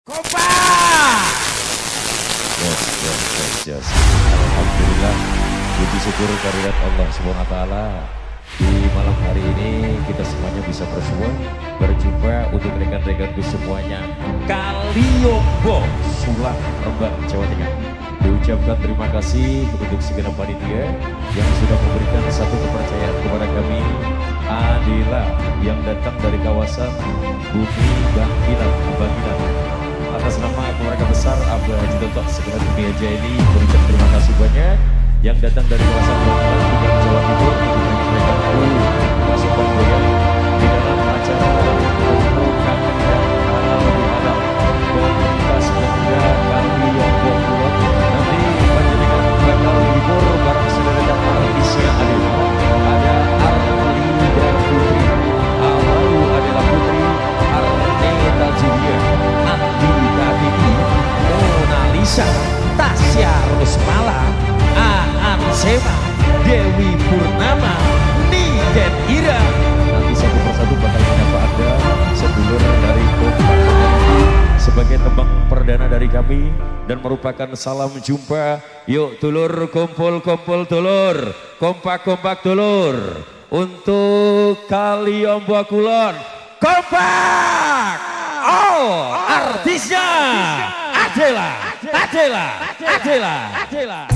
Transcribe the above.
Kompak. Yes. Alhamdulillah, puji syukur kehadirat Allah SWT. Di malam hari ini kita semuanya bisa bersua berjumpa untuk rekan-rekanku semuanya Kaliombo Sulak Rembang Jawa Tengah. Diucapkan terima kasih untuk segenap panitia yang sudah memberikan satu kepercayaan kepada kami, Adila, yang datang dari kawasan Bumi Bangkilan. Atas nama keluarga besar Abah Haji Tontok segenap dunia aja ini berikan terima kasih banyak yang datang dari kawasan Bangkilan dan Jawa Timur untuk mereka masukkan goyang di dalam acara pembukaan dan halal bihalal komunitas pemuda Kaliombo Kulon. Nanti panjenengan bakal dihibur bareng sederhana artisnya ada Arlida Putri, lalu adalah Putri Arneta Julia, Andi Kartini, Mona Lisa, Tasya Rusmala, Aan Sema, Dewi Purnama, Niden Ira. Nanti satu persatu bakal menyapa Anda sedulur dari Kompak sebagai tembang perdana dari kami dan merupakan salam jumpa. Yuk tulur kumpul tulur, kompak tulur untuk Kaliombo Kulon. Kompak! Oh, artisnya Adela.